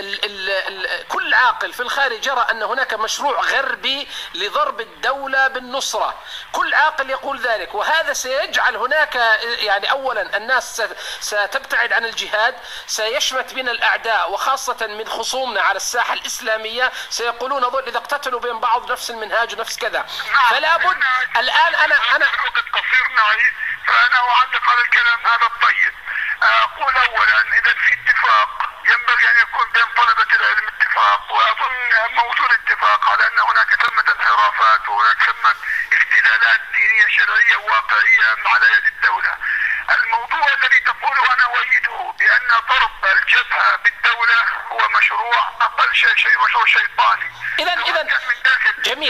كل عاقل في الخارج يرى أن هناك مشروع غربي لضرب الدولة بالنصرة، كل عاقل يقول ذلك، وهذا سيجعل هناك يعني أولا الناس ستبتعد عن الجهاد، سيشمت بنا الأعداء وخاصة من خصومنا على الساحة الإسلامية، سيقولون هذول إذا اقتتلوا بين بعض نفس المنهاج ونفس كذا. فلا بد الآن أنا قصير معي، فأنا أعلق على الكلام هذا الطيب. أقول أولا إذا في اتفاق ينبغي أن يكون بين طلبة العلم اتفاق، وأظن موجود اتفاق على أن هناك ثمة انحرافات وهناك ثمة اختلالات دينية شرعية واقعية على يد الدولة. الموضوع الذي تقوله أنا أؤيده بأن ضرب الجبهة بالدولة هو مشروع أقل شيء مشروع شيطاني. إذا جميل.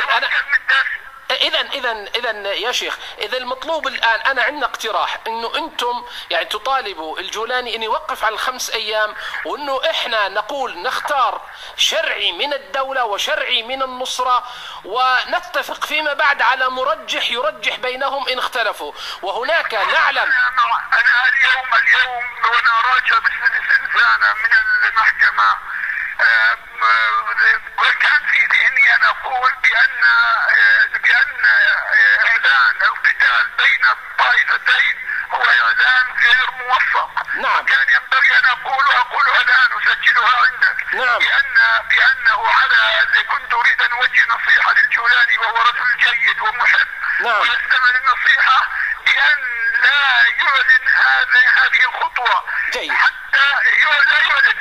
إذا يا شيخ، إذا المطلوب الآن، أنا عندنا اقتراح إنه أنتم يعني تطالبوا الجولاني إنه يوقف على ال5 أيام، وإنه إحنا نقول نختار شرعي من الدولة وشرعي من النصرة، ونتفق فيما بعد على مرجح يرجح بينهم إن اختلفوا، وهناك نعلم. أنا اليوم وأنا راجع باستئذان من المحكمة كان في ذهني أن أقول بأن إعلان القتال بين الطائفتين هو إعلان غير موفق. نعم. كان ينبغي أن أقولها الآن أسجلها عندك. نعم. بأنه كنت أريد أن أوجه نصيحة للجولاني وهو رجل جيد ومحب. نعم. ويستمع للنصيحة بأن لا يعلن هذه الخطوة. جيد. حتى لا يعلن،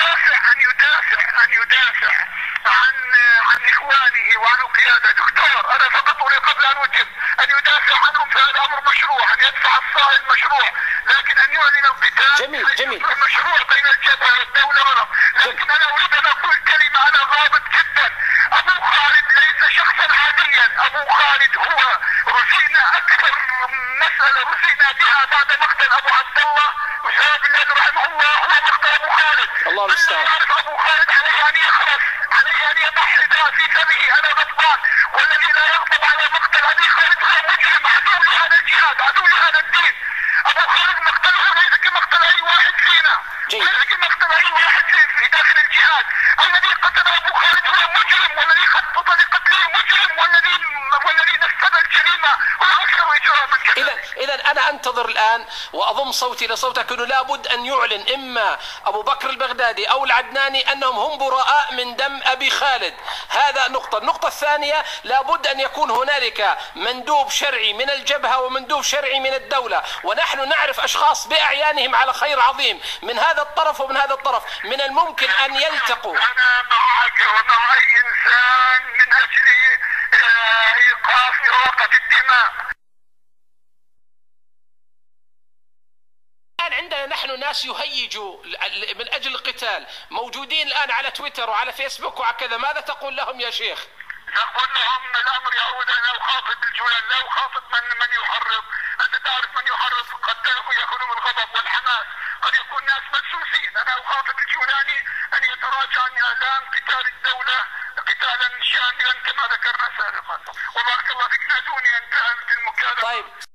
أن يدافع عن إخوانه وعن القيادة. دكتور، أنا فقط أريد قبل أن أتم أن يدافع عنهم، فهذا أمر مشروع، أن يدفع الصائل مشروع، لكن أن يعلن القتال جميل. مشروع بين الجبهة والدولة غلط. لكن أنا أريد أن أقول كلمة أنا غاضب جدا. أبو خالد ليس شخصا عاديا، أبو خالد هو أكثر مسألة رزينا بها بعد مقتل أبو عبد الله أسامة بن لادن رحمه الله هو مقتل أبو خالد. الله المستعان. يعرف أبو خالد عليه أن يخرس، عليه أن يضحي في سبيله. أنا غضبان، والذي لا يغضب على مقتل أبي خالد هو مجرم، عدو لهذا الجهاد، عدو لهذا الدين. أبو خالد مقتله ليس كمقتل أي واحد فينا، ليس كمقتل أي واحد في داخل الجهاد. الذي قتل أبو خالد هو مجرم، والذي خطط لقتله مجرم، والذي نفذ الجريمة هو أكثر إجراما كذلك. إذا أنا أنتظر الآن وأضم صوتي لصوتك أنه لابد أن يعلن إما أبو بكر البغدادي أو العدناني أنهم هم براء من دم أبي خالد. هذا نقطة. النقطة الثانية، لابد أن يكون هنالك مندوب شرعي من الجبهة ومندوب شرعي من الدولة، ونحن نعرف أشخاص بأعيانهم على خير عظيم من هذا الطرف ومن هذا الطرف، من الممكن أن يلتقوا. أنا معك ومع أي إنسان من أجل إيقاف إراقة الدماء. الآن عندنا نحن ناس يهيجوا من أجل القتال، موجودين الآن على تويتر وعلى فيسبوك وكذا، ماذا تقول لهم يا شيخ؟ نقول لهم الأمر يعود، أنا أخاطب الجولان، لا أخاطب من يحرض. أنت تعرف من يحرض قد يكون الغضب والحماس، قد يكون ناس مدسوسين. أنا أخاطب الجولاني أن يتراجع عن إعلان قتال الدولة قتالا شاملا كما ذكرنا سابقا. وبارك الله فيك، نادوني أنتهت المكالمة. طيب.